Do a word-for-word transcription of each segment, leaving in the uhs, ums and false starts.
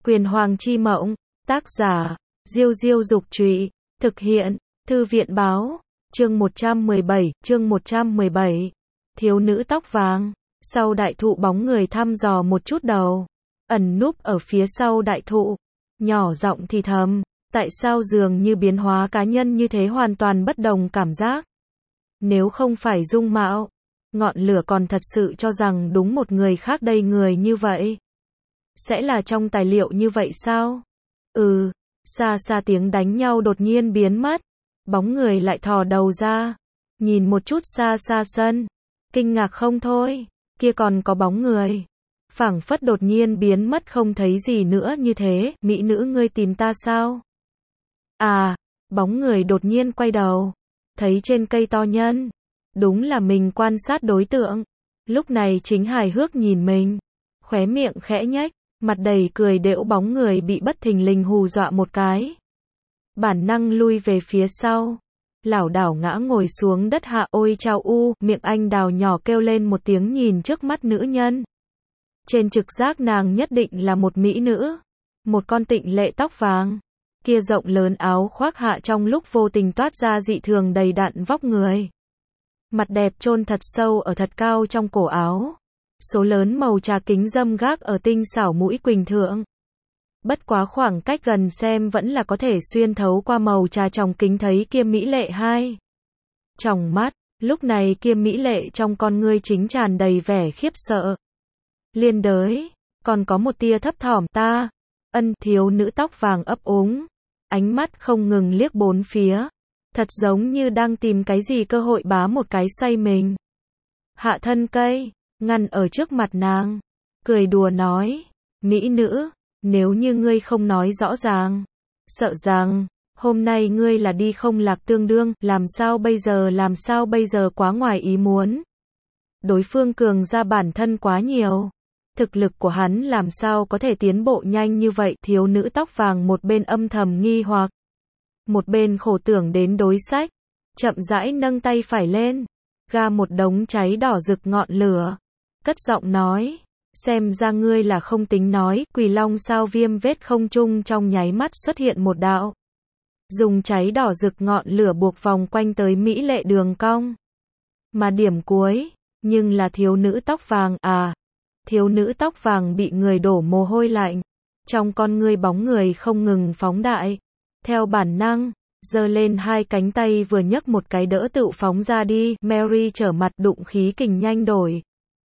Quyền Hoàng chi mộng, tác giả, Diêu Diêu Dục Trụy, thực hiện, Thư viện Báo, chương một trăm mười bảy, chương một trăm mười bảy. Thiếu nữ tóc vàng, sau đại thụ bóng người thăm dò một chút đầu, ẩn núp ở phía sau đại thụ, nhỏ giọng thì thầm, tại sao dường như biến hóa cá nhân như thế hoàn toàn bất đồng cảm giác. Nếu không phải dung mạo, ngọn lửa còn thật sự cho rằng đúng một người khác đây người như vậy. Sẽ là trong tài liệu như vậy sao? Ừ, xa xa tiếng đánh nhau đột nhiên biến mất, bóng người lại thò đầu ra, nhìn một chút xa xa sân, kinh ngạc không thôi, kia còn có bóng người. Phảng phất đột nhiên biến mất không thấy gì nữa như thế, mỹ nữ ngươi tìm ta sao? À, bóng người đột nhiên quay đầu, thấy trên cây to nhân, đúng là mình quan sát đối tượng, lúc này chính hài hước nhìn mình, khóe miệng khẽ nhếch, mặt đầy cười đễu bóng người bị bất thình lình hù dọa một cái. Bản năng lui về phía sau, lảo đảo ngã ngồi xuống đất hạ ôi chao u, miệng anh đào nhỏ kêu lên một tiếng nhìn trước mắt nữ nhân. Trên trực giác nàng nhất định là một mỹ nữ, một con tịnh lệ tóc vàng, kia rộng lớn áo khoác hạ trong lúc vô tình toát ra dị thường đầy đặn vóc người. Mặt đẹp chôn thật sâu ở thật cao trong cổ áo. Số lớn màu trà kính dâm gác ở tinh xảo mũi quỳnh thượng. Bất quá khoảng cách gần xem vẫn là có thể xuyên thấu qua màu trà trong kính thấy kia mỹ lệ hai. Trong mắt, lúc này kia mỹ lệ trong con ngươi chính tràn đầy vẻ khiếp sợ. Liên đới, còn có một tia thấp thỏm ta. Ân thiếu nữ tóc vàng ấp úng. Ánh mắt không ngừng liếc bốn phía. Thật giống như đang tìm cái gì cơ hội bá một cái xoay mình. Hạ thân cây, ngăn ở trước mặt nàng, cười đùa nói, mỹ nữ, nếu như ngươi không nói rõ ràng, sợ rằng, hôm nay ngươi là đi không lạc tương đương, làm sao bây giờ làm sao bây giờ quá ngoài ý muốn. Đối phương cường ra bản thân quá nhiều, thực lực của hắn làm sao có thể tiến bộ nhanh như vậy, thiếu nữ tóc vàng một bên âm thầm nghi hoặc, một bên khổ tưởng đến đối sách, chậm rãi nâng tay phải lên, ga một đống cháy đỏ rực ngọn lửa. Cất giọng nói, xem ra ngươi là không tính nói, quỳ long sao viêm vết không trung trong nháy mắt xuất hiện một đạo. Dùng cháy đỏ rực ngọn lửa buộc vòng quanh tới mỹ lệ đường cong. Mà điểm cuối, nhưng là thiếu nữ tóc vàng, à, thiếu nữ tóc vàng bị người đổ mồ hôi lạnh. Trong con ngươi bóng người không ngừng phóng đại. Theo bản năng, giơ lên hai cánh tay vừa nhấc một cái đỡ tự phóng ra đi, Mary trở mặt đụng khí kình nhanh đổi.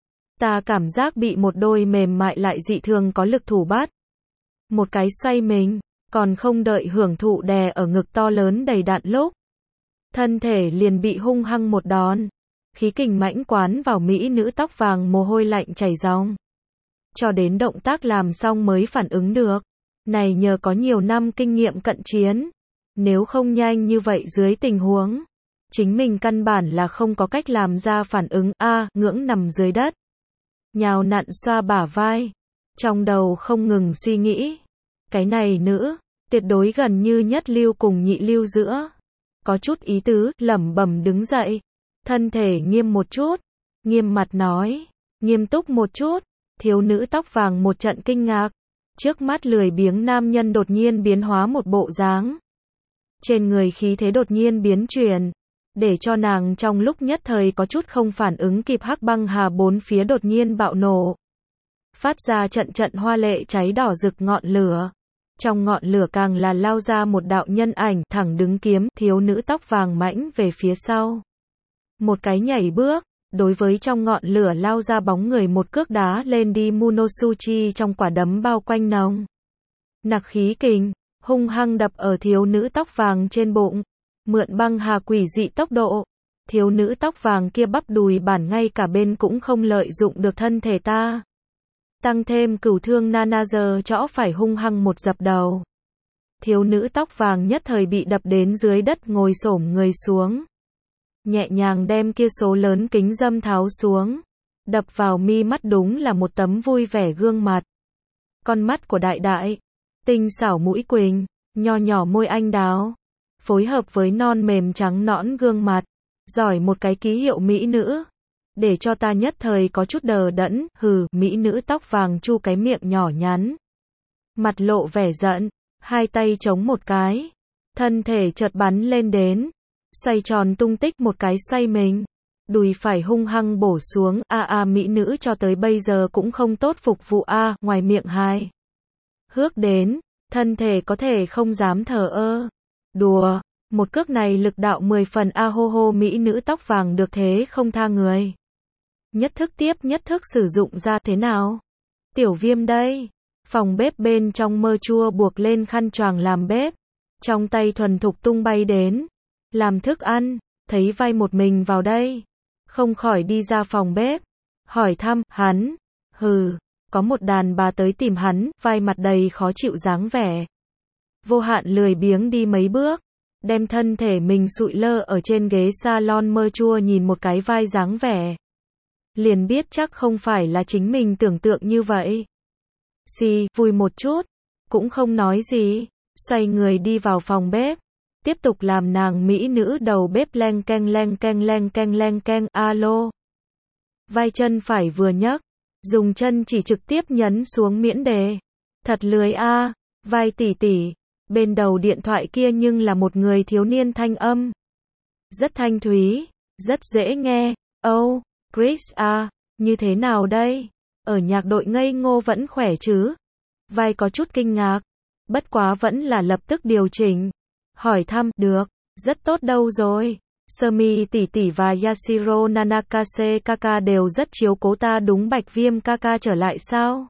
Ta cảm giác bị một đôi mềm mại lại dị thường có lực thủ bắt. Một cái xoay mình, còn không đợi hưởng thụ đè ở ngực to lớn đầy đặn lúc. Thân thể liền bị hung hăng một đòn. Khí kình mãnh quán vào mỹ nữ tóc vàng mồ hôi lạnh chảy ròng. Cho đến động tác làm xong mới phản ứng được. Này nhờ có nhiều năm kinh nghiệm cận chiến. Nếu không nhanh như vậy dưới tình huống, chính mình căn bản là không có cách làm ra phản ứng, a à, ngưỡng nằm dưới đất. Nhào nặn xoa bả vai, trong đầu không ngừng suy nghĩ, cái này nữ, tuyệt đối gần như nhất lưu cùng nhị lưu giữa. Có chút ý tứ, lẩm bẩm đứng dậy, thân thể nghiêm một chút, nghiêm mặt nói, nghiêm túc một chút, thiếu nữ tóc vàng một trận kinh ngạc, trước mắt lười biếng nam nhân đột nhiên biến hóa một bộ dáng. Trên người khí thế đột nhiên biến chuyển. Để cho nàng trong lúc nhất thời có chút không phản ứng kịp hắc băng hà bốn phía đột nhiên bạo nổ. Phát ra trận trận hoa lệ cháy đỏ rực ngọn lửa. Trong ngọn lửa càng là lao ra một đạo nhân ảnh thẳng đứng kiếm, thiếu nữ tóc vàng mãnh về phía sau. Một cái nhảy bước, đối với trong ngọn lửa lao ra bóng người một cước đá lên đi Munosuchi trong quả đấm bao quanh nòng. Nặc khí kình, hung hăng đập ở thiếu nữ tóc vàng trên bụng. Mượn băng hà quỷ dị tốc độ, thiếu nữ tóc vàng kia bắp đùi bản ngay cả bên cũng không lợi dụng được thân thể ta. Tăng thêm cửu thương nana giờ chõ phải hung hăng một dập đầu. Thiếu nữ tóc vàng nhất thời bị đập đến dưới đất ngồi xổm người xuống. Nhẹ nhàng đem kia số lớn kính dâm tháo xuống. Đập vào mi mắt đúng là một tấm vui vẻ gương mặt. Con mắt của đại đại, tinh xảo mũi quỳnh, nho nhỏ môi anh đào. Phối hợp với non mềm trắng nõn gương mặt, giỏi một cái ký hiệu mỹ nữ, để cho ta nhất thời có chút đờ đẫn, hừ, mỹ nữ tóc vàng chu cái miệng nhỏ nhắn. mặt lộ vẻ giận, hai tay chống một cái, thân thể chợt bắn lên đến, xoay tròn tung tích một cái xoay mình, đùi phải hung hăng bổ xuống, a a mỹ nữ cho tới bây giờ cũng không tốt phục vụ a, ngoài miệng hai hước đến, thân thể có thể không dám thờ ơ. Đùa, một cước này lực đạo mười phần a hô hô mỹ nữ tóc vàng được thế không tha người. Nhất thức tiếp nhất thức sử dụng ra thế nào? Tiểu Viêm đây. Phòng bếp bên trong mơ chua buộc lên khăn choàng làm bếp, trong tay thuần thục tung bay đến, làm thức ăn, thấy vai một mình vào đây, không khỏi đi ra phòng bếp, hỏi thăm, hắn, hừ, có một đàn bà tới tìm hắn, vai mặt đầy khó chịu dáng vẻ. Vô Hạn lười biếng đi mấy bước, đem thân thể mình sụi lơ ở trên ghế salon mơ chua nhìn một cái vai dáng vẻ. Liền biết chắc không phải là chính mình tưởng tượng như vậy. Xì, vui một chút, cũng không nói gì, xoay người đi vào phòng bếp, tiếp tục làm nàng mỹ nữ đầu bếp leng keng leng keng leng keng leng keng, alo. Vai chân phải vừa nhấc, dùng chân chỉ trực tiếp nhấn xuống miễn đề. Thật lười a, vai tỉ tỉ, bên đầu điện thoại kia nhưng là một người thiếu niên thanh âm. Rất thanh thúy, rất dễ nghe, oh, Chris a, như thế nào đây? Ở nhạc đội ngây ngô vẫn khỏe chứ? Vai có chút kinh ngạc, bất quá vẫn là lập tức điều chỉnh. Hỏi thăm, được, rất tốt đâu rồi. Sumi tỷ tỷ và Yashiro Nanakase Kaka đều rất chiếu cố ta đúng. Bạch Viêm Kaka trở lại sao?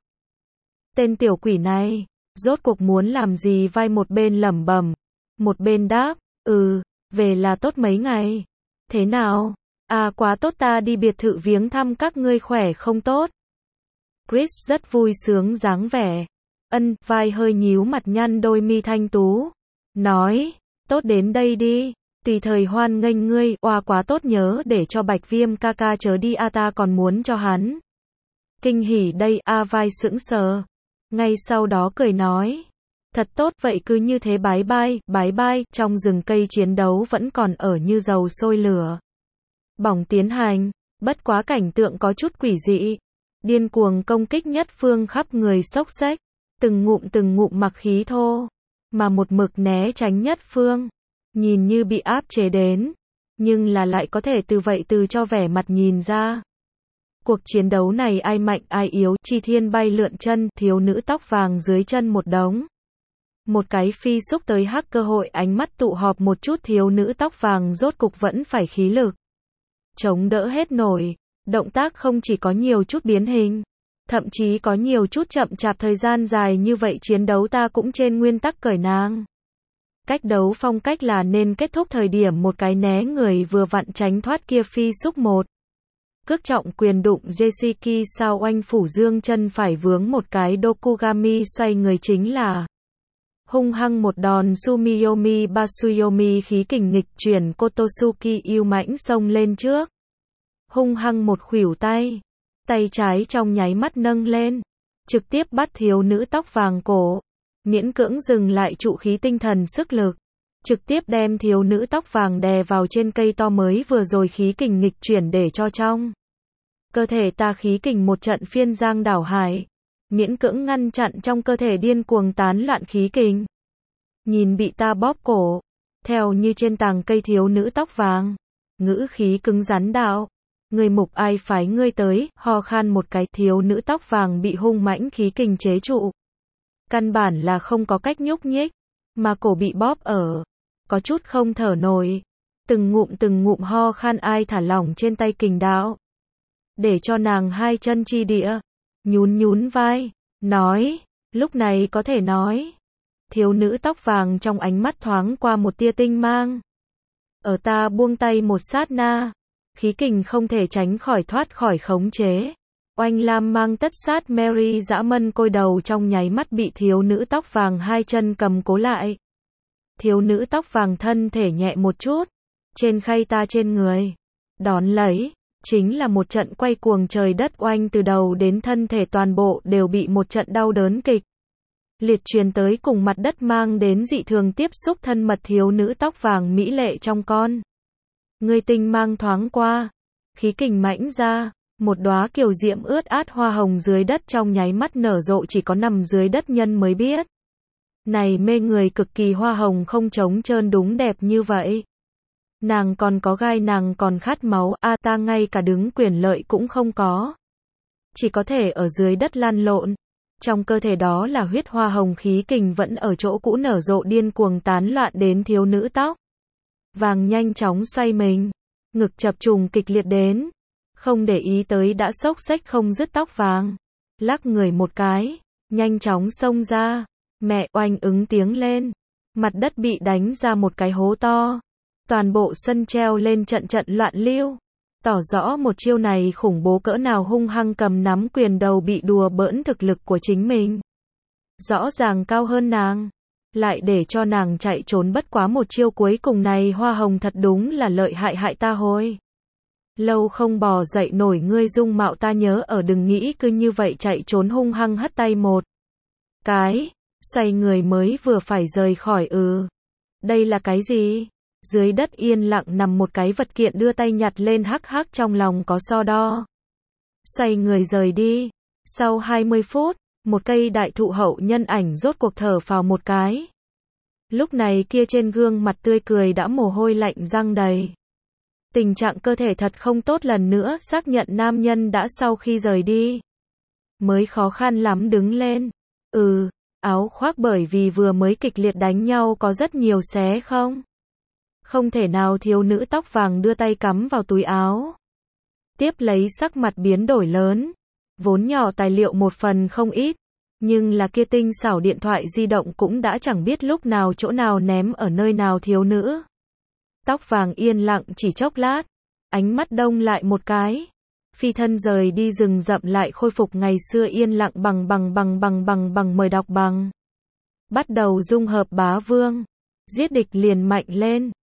Tên tiểu quỷ này, rốt cuộc muốn làm gì? Vai một bên lẩm bẩm, một bên đáp, ừ, về là tốt mấy ngày. Thế nào? À quá tốt, ta đi biệt thự viếng thăm các ngươi, khỏe không tốt? Chris rất vui sướng dáng vẻ. Ân, vai hơi nhíu mặt nhăn đôi mi thanh tú. Nói, tốt đến đây đi, tùy thời hoan nghênh ngươi, oa quá tốt, nhớ để cho Bạch Viêm Kaka chớ đi a, ta còn muốn cho hắn kinh hỉ đây a. Vai sững sờ, ngay sau đó cười nói, thật tốt, vậy cứ như thế bái bai, bái bai. Trong rừng cây chiến đấu vẫn còn ở như dầu sôi lửa bỏng tiến hành, bất quá cảnh tượng có chút quỷ dị, điên cuồng công kích nhất phương khắp người xốc xếch, từng ngụm từng ngụm mặc khí thô, mà một mực né tránh nhất phương, nhìn như bị áp chế đến, nhưng là lại có thể từ vậy từ cho vẻ mặt nhìn ra. Cuộc chiến đấu này ai mạnh ai yếu, Chi Thiên bay lượn chân, thiếu nữ tóc vàng dưới chân một đống. Một cái phi xúc tới hắc cơ hội, ánh mắt tụ họp một chút, thiếu nữ tóc vàng rốt cục vẫn phải khí lực chống đỡ hết nổi, động tác không chỉ có nhiều chút biến hình, thậm chí có nhiều chút chậm chạp. Thời gian dài như vậy chiến đấu ta cũng trên nguyên tắc cởi nàng. Cách đấu phong cách là nên kết thúc thời điểm một cái né người vừa vặn tránh thoát kia phi xúc một cước trọng quyền đụng Jesiki sao oanh phủ dương chân phải vướng một cái Dokugami xoay người chính là hung hăng một đòn Sumiyomi Basuyomi khí kình nghịch chuyển Kotosuki yêu mãnh xông lên trước. Hung hăng một khuỷu tay, tay trái trong nháy mắt nâng lên, trực tiếp bắt thiếu nữ tóc vàng cổ, miễn cưỡng dừng lại trụ khí tinh thần sức lực, trực tiếp đem thiếu nữ tóc vàng đè vào trên cây to mới vừa rồi khí kình nghịch chuyển để cho trong cơ thể ta khí kình một trận phiên giang đảo hải, miễn cưỡng ngăn chặn trong cơ thể điên cuồng tán loạn khí kình. Nhìn bị ta bóp cổ, theo như trên tàng cây thiếu nữ tóc vàng, ngữ khí cứng rắn đạo, người mục ai phái ngươi tới, ho khan một cái, thiếu nữ tóc vàng bị hung mãnh khí kình chế trụ. Căn bản là không có cách nhúc nhích, mà cổ bị bóp ở, có chút không thở nổi, từng ngụm từng ngụm ho khan, ai thả lỏng trên tay kình đạo, để cho nàng hai chân chi địa, nhún nhún vai, nói, lúc này có thể nói. Thiếu nữ tóc vàng trong ánh mắt thoáng qua một tia tinh mang. Ở ta buông tay một sát na, khí kình không thể tránh khỏi thoát khỏi khống chế. Oanh lam mang tất sát Mary dã mân côi đầu trong nháy mắt bị thiếu nữ tóc vàng hai chân cầm cố lại. Thiếu nữ tóc vàng thân thể nhẹ một chút, trên khay ta trên người, đón lấy, chính là một trận quay cuồng trời đất, oanh từ đầu đến thân thể toàn bộ đều bị một trận đau đớn kịch liệt truyền tới, cùng mặt đất mang đến dị thường tiếp xúc thân mật. Thiếu nữ tóc vàng mỹ lệ trong con người tinh mang thoáng qua, khí kình mãnh ra, Một đóa kiều diễm ướt át hoa hồng dưới đất trong nháy mắt nở rộ, chỉ có nằm dưới đất nhân mới biết. Này mê người cực kỳ hoa hồng không trống trơn đúng đẹp như vậy. Nàng còn có gai, nàng còn khát máu, a ta ngay cả đứng quyền lợi cũng không có. Chỉ có thể ở dưới đất lăn lộn. Trong cơ thể đó là huyết hoa hồng, khí kình vẫn ở chỗ cũ nở rộ điên cuồng tán loạn đến thiếu nữ tóc vàng nhanh chóng xoay mình. Ngực chập trùng kịch liệt đến. Không để ý tới đã xốc xếch không dứt tóc vàng. Lắc người một cái. Nhanh chóng xông ra. Mẹ oanh ứng tiếng lên. Mặt đất bị đánh ra một cái hố to. Toàn bộ sân treo lên trận trận loạn lưu. Tỏ rõ một chiêu này khủng bố cỡ nào, hung hăng cầm nắm quyền đầu bị đùa bỡn thực lực của chính mình. Rõ ràng cao hơn nàng. Lại để cho nàng chạy trốn bất quá một chiêu cuối cùng này, hoa hồng thật đúng là lợi hại hại ta hồi. Lâu không bò dậy nổi, ngươi dung mạo ta nhớ ở, đừng nghĩ cứ như vậy chạy trốn, hung hăng hất tay một cái. Xoay người mới vừa phải rời khỏi. Ừ. Đây là cái gì? Dưới đất yên lặng nằm một cái vật kiện, đưa tay nhặt lên, hắc hắc trong lòng có so đo. Xoay người rời đi. Sau hai mươi phút, một cây đại thụ hậu nhân ảnh rốt cuộc thở phào một cái. Lúc này kia trên gương mặt tươi cười đã mồ hôi lạnh răng đầy. Tình trạng cơ thể thật không tốt, lần nữa xác nhận nam nhân đã sau khi rời đi. Mới khó khăn lắm đứng lên. Ừ, áo khoác bởi vì vừa mới kịch liệt đánh nhau có rất nhiều xé không? Không thể nào, thiếu nữ tóc vàng đưa tay cắm vào túi áo. Tiếp lấy sắc mặt biến đổi lớn. Vốn nhỏ tài liệu một phần không ít. Nhưng là kia tinh xảo điện thoại di động cũng đã chẳng biết lúc nào chỗ nào ném ở nơi nào. Thiếu nữ tóc vàng yên lặng chỉ chốc lát. Ánh mắt đông lại một cái. Phi thân rời đi, rừng rậm lại khôi phục ngày xưa yên lặng. Bằng bằng bằng bằng bằng bằng mời đọc bằng. Bắt đầu dung hợp bá vương. Giết địch liền mạnh lên.